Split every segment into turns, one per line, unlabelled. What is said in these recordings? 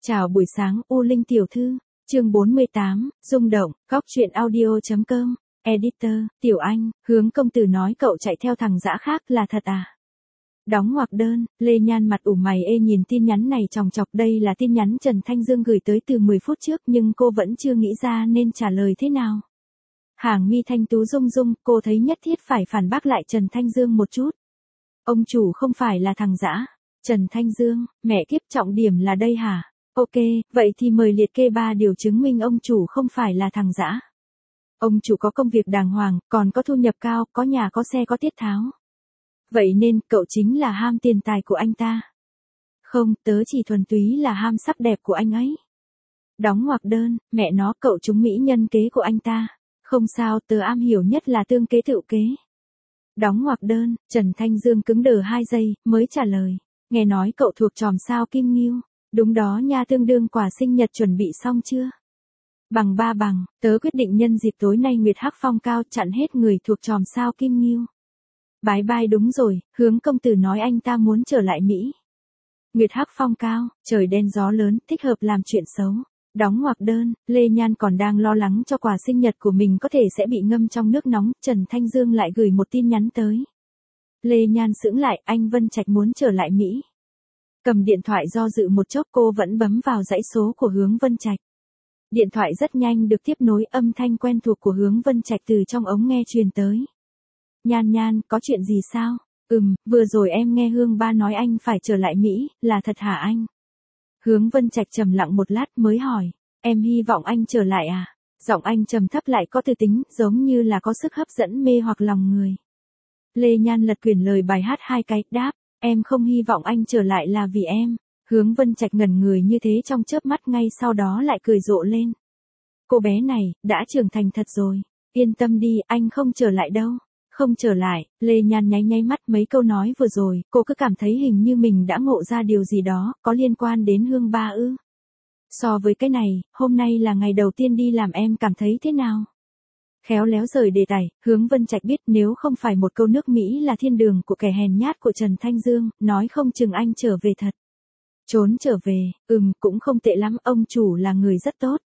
Chào buổi sáng U Linh tiểu thư, chương 48, rung động, góc truyện audio.com, editor, Tiểu Anh, Hướng công tử nói cậu chạy theo thằng dã khác là thật à? Đóng ngoặc đơn, Lê Nhan mặt ủ mày ê nhìn tin nhắn này chòng chọc, đây là tin nhắn Trần Thanh Dương gửi tới từ 10 phút trước nhưng cô vẫn chưa nghĩ ra nên trả lời thế nào. Hàng mi thanh tú rung rung, cô thấy nhất thiết phải phản bác lại Trần Thanh Dương một chút. Ông chủ không phải là thằng dã. Trần Thanh Dương, mẹ kiếp, trọng điểm là đây hả? Ok, vậy thì mời liệt kê 3 điều chứng minh ông chủ không phải là thằng dã. Ông chủ có công việc đàng hoàng, còn có thu nhập cao, có nhà có xe có tiết tháo. Vậy nên, cậu chính là ham tiền tài của anh ta. Không, tớ chỉ thuần túy là ham sắc đẹp của anh ấy. Đóng ngoặc đơn, mẹ nó, cậu trúng mỹ nhân kế của anh ta. Không sao, tớ am hiểu nhất là tương kế tựu kế. Đóng ngoặc đơn, Trần Thanh Dương cứng đờ 2 giây, mới trả lời. Nghe nói cậu thuộc chòm sao Kim Ngưu. Đúng đó nha, tương đương quà sinh nhật chuẩn bị xong chưa? Bằng 3 bằng, tớ quyết định nhân dịp tối nay Nguyệt Hắc Phong cao chặn hết người thuộc chòm sao Kim Ngưu. Bái bai, đúng rồi, Hướng công tử nói anh ta muốn trở lại Mỹ. Nguyệt Hắc Phong cao, trời đen gió lớn, thích hợp làm chuyện xấu. Đóng ngoặc đơn, Lê Nhan còn đang lo lắng cho quà sinh nhật của mình có thể sẽ bị ngâm trong nước nóng, Trần Thanh Dương lại gửi một tin nhắn tới. Lê Nhan sững lại, anh Vân Trạch muốn trở lại Mỹ. Cầm điện thoại do dự một chốc, cô vẫn bấm vào dãy số của Hướng Vân Trạch. Điện thoại rất nhanh được tiếp nối, âm thanh quen thuộc của Hướng Vân Trạch từ trong ống nghe truyền tới. Nhan Nhan, có chuyện gì sao? Vừa rồi em nghe Hương ba nói anh phải trở lại Mỹ, là thật hả anh? Hướng Vân Trạch trầm lặng một lát mới hỏi, em hy vọng anh trở lại à? Giọng anh trầm thấp lại có tư tính, giống như là có sức hấp dẫn mê hoặc lòng người. Lê Nhan lật quyển lời bài hát 2 cái, đáp, em không hy vọng anh trở lại là vì em. Hướng Vân Trạch ngẩn người như thế trong chớp mắt, ngay sau đó lại cười rộ lên. Cô bé này, đã trưởng thành thật rồi. Yên tâm đi, anh không trở lại đâu. Không trở lại, Lê Nhan nháy nháy mắt, mấy câu nói vừa rồi, cô cứ cảm thấy hình như mình đã ngộ ra điều gì đó, có liên quan đến Hương ba ư. So với cái này, hôm nay là ngày đầu tiên đi làm, em cảm thấy thế nào? Khéo léo rời đề tài, Hướng Vân Trạch biết nếu không phải một câu nước Mỹ là thiên đường của kẻ hèn nhát của Trần Thanh Dương, nói không chừng anh trở về thật. Trốn trở về, cũng không tệ lắm, ông chủ là người rất tốt.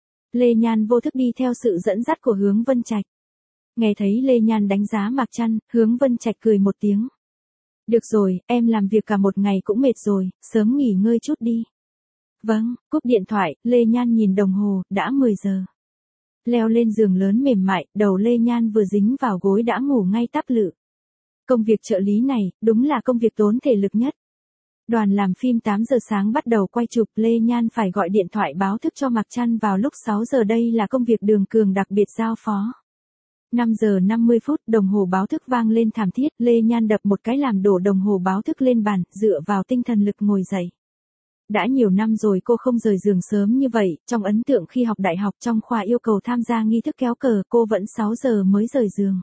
Lê Nhan vô thức đi theo sự dẫn dắt của Hướng Vân Trạch. Nghe thấy Lê Nhan đánh giá Mạc Trăn, Hướng Vân Trạch cười một tiếng. Được rồi, em làm việc cả một ngày cũng mệt rồi, sớm nghỉ ngơi chút đi. Vâng, cúp điện thoại, Lê Nhan nhìn đồng hồ, đã 10 giờ. Leo lên giường lớn mềm mại, đầu Lê Nhan vừa dính vào gối đã ngủ ngay tắp lự. Công việc trợ lý này, đúng là công việc tốn thể lực nhất. Đoàn làm phim 8 giờ sáng bắt đầu quay chụp, Lê Nhan phải gọi điện thoại báo thức cho Mạc Trăn vào lúc 6 giờ, đây là công việc Đường Cường đặc biệt giao phó. 5 giờ 50 phút, đồng hồ báo thức vang lên thảm thiết, Lê Nhan đập một cái làm đổ đồng hồ báo thức lên bàn, dựa vào tinh thần lực ngồi dậy. Đã nhiều năm rồi cô không rời giường sớm như vậy, trong ấn tượng khi học đại học trong khoa yêu cầu tham gia nghi thức kéo cờ, cô vẫn 6 giờ mới rời giường.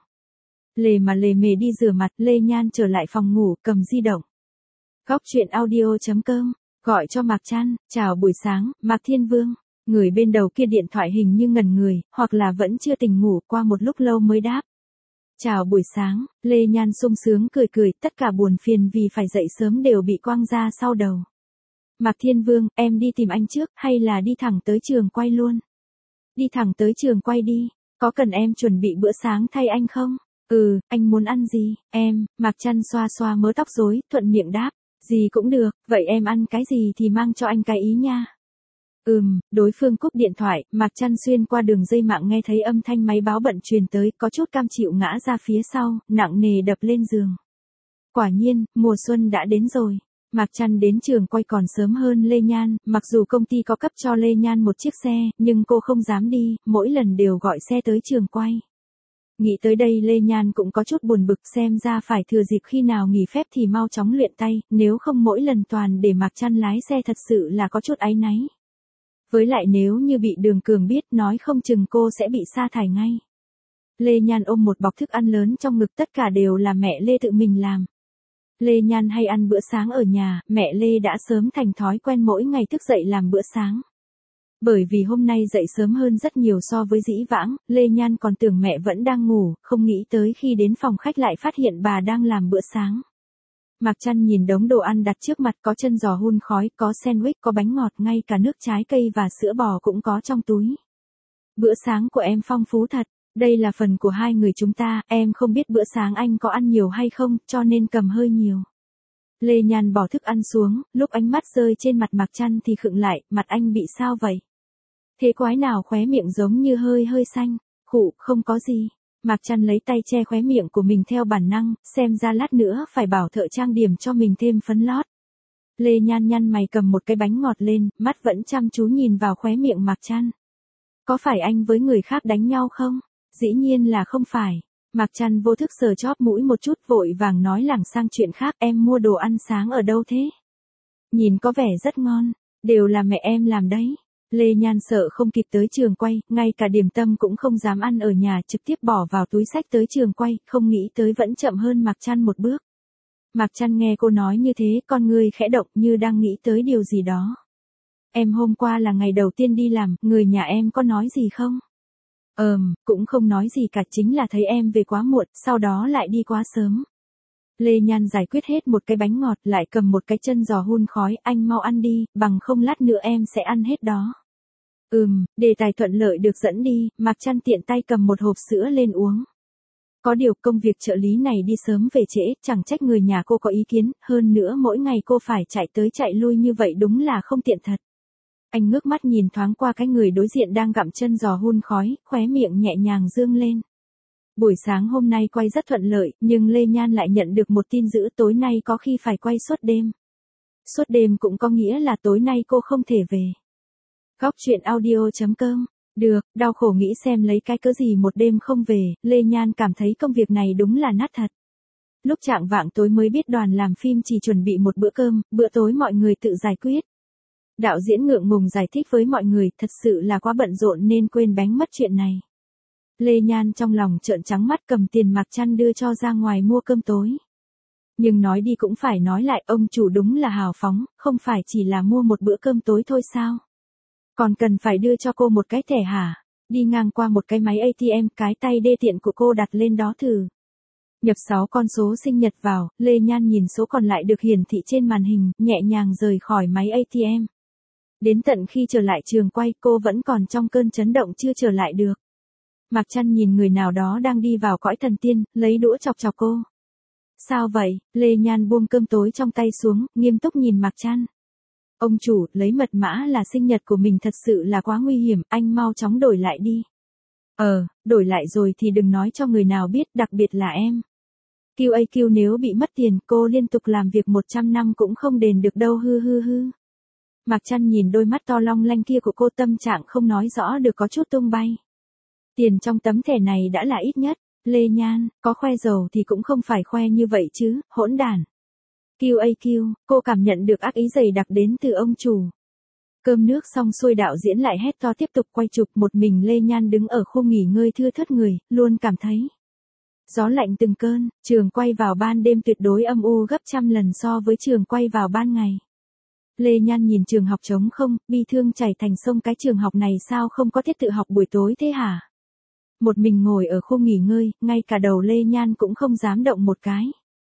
Lề mà lề mề đi rửa mặt, Lê Nhan trở lại phòng ngủ, cầm di động. Góc truyện audio.com, gọi cho Mạc Trăn, chào buổi sáng, Mạc Thiên Vương. Người bên đầu kia điện thoại hình như ngẩn người, hoặc là vẫn chưa tỉnh ngủ, qua một lúc lâu mới đáp. Chào buổi sáng, Lê Nhan sung sướng cười cười, tất cả buồn phiền vì phải dậy sớm đều bị quăng ra sau đầu. Mạc Thiên Vương, em đi tìm anh trước, hay là đi thẳng tới trường quay luôn? Đi thẳng tới trường quay đi, có cần em chuẩn bị bữa sáng thay anh không? Anh muốn ăn gì? Mạc Trăn xoa xoa mớ tóc rối, thuận miệng đáp, gì cũng được, vậy em ăn cái gì thì mang cho anh cái ý nha. Đối phương cúp điện thoại, Mạc Trăn xuyên qua đường dây mạng nghe thấy âm thanh máy báo bận truyền tới, có chút cam chịu ngã ra phía sau, nặng nề đập lên giường. Quả nhiên, mùa xuân đã đến rồi. Mạc Trăn đến trường quay còn sớm hơn Lê Nhan, mặc dù công ty có cấp cho Lê Nhan một chiếc xe, nhưng cô không dám đi, mỗi lần đều gọi xe tới trường quay. Nghĩ tới đây Lê Nhan cũng có chút buồn bực, xem ra phải thừa dịp khi nào nghỉ phép thì mau chóng luyện tay, nếu không mỗi lần toàn để Mạc Trăn lái xe thật sự là có chút áy náy. Với lại nếu như bị Đường Cường biết, nói không chừng cô sẽ bị sa thải ngay. Lê Nhan ôm một bọc thức ăn lớn trong ngực, tất cả đều là mẹ Lê tự mình làm. Lê Nhan hay ăn bữa sáng ở nhà, mẹ Lê đã sớm thành thói quen mỗi ngày thức dậy làm bữa sáng. Bởi vì hôm nay dậy sớm hơn rất nhiều so với dĩ vãng, Lê Nhan còn tưởng mẹ vẫn đang ngủ, không nghĩ tới khi đến phòng khách lại phát hiện bà đang làm bữa sáng. Mạc Trăn nhìn đống đồ ăn đặt trước mặt, có chân giò hun khói, có sandwich, có bánh ngọt, ngay cả nước trái cây và sữa bò cũng có trong túi. Bữa sáng của em phong phú thật, đây là phần của hai người chúng ta, em không biết bữa sáng anh có ăn nhiều hay không, cho nên cầm hơi nhiều. Lê Nhan bỏ thức ăn xuống, lúc ánh mắt rơi trên mặt Mạc Trăn thì khựng lại, mặt anh bị sao vậy? Thế quái nào khóe miệng giống như hơi xanh, khụ, không có gì. Mạc Trăn lấy tay che khóe miệng của mình theo bản năng, xem ra lát nữa phải bảo thợ trang điểm cho mình thêm phấn lót. Lê Nhan nhăn mày cầm một cái bánh ngọt lên, mắt vẫn chăm chú nhìn vào khóe miệng Mạc Trăn. Có phải anh với người khác đánh nhau không? Dĩ nhiên là không phải. Mạc Trăn vô thức sờ chóp mũi một chút, vội vàng nói lảng sang chuyện khác, em mua đồ ăn sáng ở đâu thế? Nhìn có vẻ rất ngon, đều là mẹ em làm đấy. Lê Nhan sợ không kịp tới trường quay, ngay cả điểm tâm cũng không dám ăn ở nhà, trực tiếp bỏ vào túi xách tới trường quay, không nghĩ tới vẫn chậm hơn Mạc Trăn một bước. Mạc Trăn nghe cô nói như thế, con người khẽ động như đang nghĩ tới điều gì đó. Em hôm qua là ngày đầu tiên đi làm, người nhà em có nói gì không? Cũng không nói gì cả, chính là thấy em về quá muộn, sau đó lại đi quá sớm. Lê Nhan giải quyết hết một cái bánh ngọt, lại cầm một cái chân giò hun khói, anh mau ăn đi, bằng không lát nữa em sẽ ăn hết đó. Đề tài thuận lợi được dẫn đi, Mạc Trăn tiện tay cầm một hộp sữa lên uống. Có điều công việc trợ lý này đi sớm về trễ, chẳng trách người nhà cô có ý kiến, hơn nữa mỗi ngày cô phải chạy tới chạy lui như vậy đúng là không tiện thật. Anh ngước mắt nhìn thoáng qua cái người đối diện đang gặm chân giò hun khói, khóe miệng nhẹ nhàng dương lên. Buổi sáng hôm nay quay rất thuận lợi, nhưng Lê Nhan lại nhận được một tin dữ, tối nay có khi phải quay suốt đêm. Suốt đêm cũng có nghĩa là tối nay cô không thể về. Góc truyện audio.com. Được, đau khổ nghĩ xem lấy cái cớ gì một đêm không về, Lê Nhan cảm thấy công việc này đúng là nát thật. Lúc chạng vạng tối mới biết đoàn làm phim chỉ chuẩn bị một bữa cơm, bữa tối mọi người tự giải quyết. Đạo diễn ngượng ngùng giải thích với mọi người, thật sự là quá bận rộn nên quên bánh mất chuyện này. Lê Nhan trong lòng trợn trắng mắt, cầm tiền Mạc Trăn đưa cho ra ngoài mua cơm tối. Nhưng nói đi cũng phải nói lại, ông chủ đúng là hào phóng, không phải chỉ là mua một bữa cơm tối thôi sao? Còn cần phải đưa cho cô một cái thẻ hả? Đi ngang qua một cái máy ATM, cái tay đê tiện của cô đặt lên đó thử. Nhập 6 con số sinh nhật vào, Lê Nhan nhìn số còn lại được hiển thị trên màn hình, nhẹ nhàng rời khỏi máy ATM. Đến tận khi trở lại trường quay, cô vẫn còn trong cơn chấn động chưa trở lại được. Mạc Trăn nhìn người nào đó đang đi vào cõi thần tiên, lấy đũa chọc chọc cô. Sao vậy? Lê Nhan buông cơm tối trong tay xuống, nghiêm túc nhìn Mạc Trăn. Ông chủ, lấy mật mã là sinh nhật của mình thật sự là quá nguy hiểm, anh mau chóng đổi lại đi. Đổi lại rồi thì đừng nói cho người nào biết, đặc biệt là em. QAQ nếu bị mất tiền, cô liên tục làm việc 100 năm cũng không đền được đâu, hư. Mạc Trăn nhìn đôi mắt to long lanh kia của cô, tâm trạng không nói rõ được có chút tung bay. Tiền trong tấm thẻ này đã là ít nhất, Lê Nhan, có khoe giàu thì cũng không phải khoe như vậy chứ, hỗn đản. QAQ, cô cảm nhận được ác ý dày đặc đến từ ông chủ. Cơm nước xong xuôi, đạo diễn lại hét to tiếp tục quay chụp, một mình Lê Nhan đứng ở khu nghỉ ngơi thưa thớt người, luôn cảm thấy gió lạnh từng cơn, trường quay vào ban đêm tuyệt đối âm u gấp trăm lần so với trường quay vào ban ngày. Lê Nhan nhìn trường học trống không, bi thương chảy thành sông, cái trường học này sao không có tiết tự học buổi tối thế hả? Một mình ngồi ở khu nghỉ ngơi, ngay cả đầu Lê Nhan cũng không dám động một cái.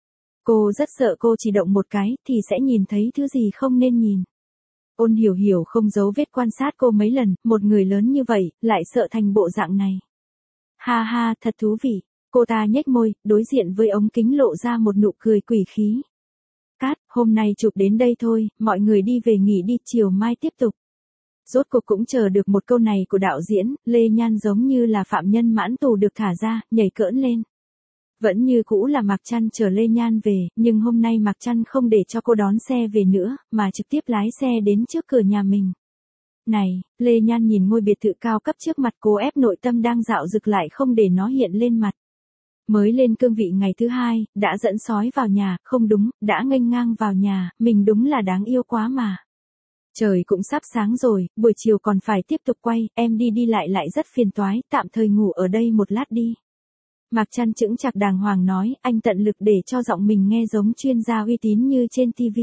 Cô rất sợ cô chỉ động một cái thì sẽ nhìn thấy thứ gì không nên nhìn. Ôn Hiểu Hiểu không giấu vết quan sát cô mấy lần, một người lớn như vậy, lại sợ thành bộ dạng này. Ha ha, thật thú vị. Cô ta nhếch môi, đối diện với ống kính lộ ra một nụ cười quỷ khí. Cát, hôm nay chụp đến đây thôi, mọi người đi về nghỉ đi, chiều mai tiếp tục. Rốt cuộc cũng chờ được một câu này của đạo diễn, Lê Nhan giống như là phạm nhân mãn tù được thả ra, nhảy cỡn lên. Vẫn như cũ là Mạc Trăn chờ Lê Nhan về, nhưng hôm nay Mạc Trăn không để cho cô đón xe về nữa, mà trực tiếp lái xe đến trước cửa nhà mình. Này, Lê Nhan nhìn ngôi biệt thự cao cấp trước mặt, cố ép nội tâm đang dạo dực lại không để nó hiện lên mặt. Mới lên cương vị ngày thứ 2, đã dẫn sói vào nhà, không đúng, đã nghênh ngang vào nhà, mình đúng là đáng yêu quá mà. Trời cũng sắp sáng rồi, buổi chiều còn phải tiếp tục quay, em đi lại rất phiền toái, tạm thời ngủ ở đây một lát đi. Mạc Trăn chững chạc đàng hoàng nói, anh tận lực để cho giọng mình nghe giống chuyên gia uy tín như trên TV.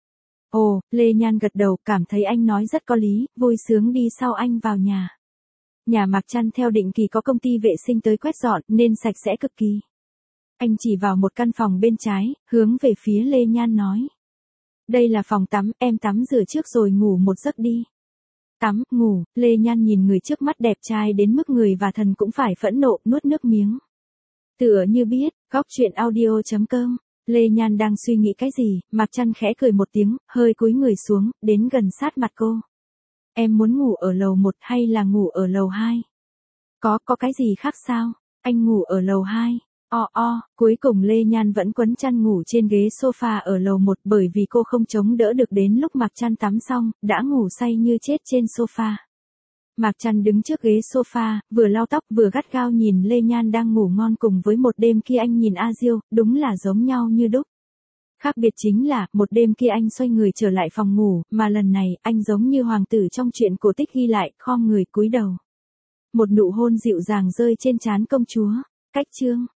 Ồ, Lê Nhan gật đầu, cảm thấy anh nói rất có lý, vui sướng đi sau anh vào nhà. Nhà Mạc Trăn theo định kỳ có công ty vệ sinh tới quét dọn nên sạch sẽ cực kỳ. Anh chỉ vào một căn phòng bên trái, hướng về phía Lê Nhan nói. Đây là phòng tắm, em tắm rửa trước rồi ngủ một giấc đi. Tắm, ngủ, Lê Nhan nhìn người trước mắt đẹp trai đến mức người và thần cũng phải phẫn nộ, nuốt nước miếng. Tựa như biết, góc chuyện audio.com. Lê Nhan đang suy nghĩ cái gì, Mạc Trăn khẽ cười một tiếng, hơi cúi người xuống, đến gần sát mặt cô. Em muốn ngủ ở lầu 1 hay là ngủ ở lầu 2? Có cái gì khác sao? Anh ngủ ở lầu 2. Cuối cùng Lê Nhan vẫn quấn chăn ngủ trên ghế sofa ở lầu 1 bởi vì cô không chống đỡ được đến lúc Mạc Trăn tắm xong, đã ngủ say như chết trên sofa. Mạc Trăn đứng trước ghế sofa, vừa lau tóc vừa gắt gao nhìn Lê Nhan đang ngủ ngon cùng với một đêm kia anh nhìn A Diêu, đúng là giống nhau như đúc. Khác biệt chính là, một đêm kia anh xoay người trở lại phòng ngủ, mà lần này, anh giống như hoàng tử trong truyện cổ tích ghi lại, khom người cúi đầu. Một nụ hôn dịu dàng rơi trên trán công chúa. Cách chương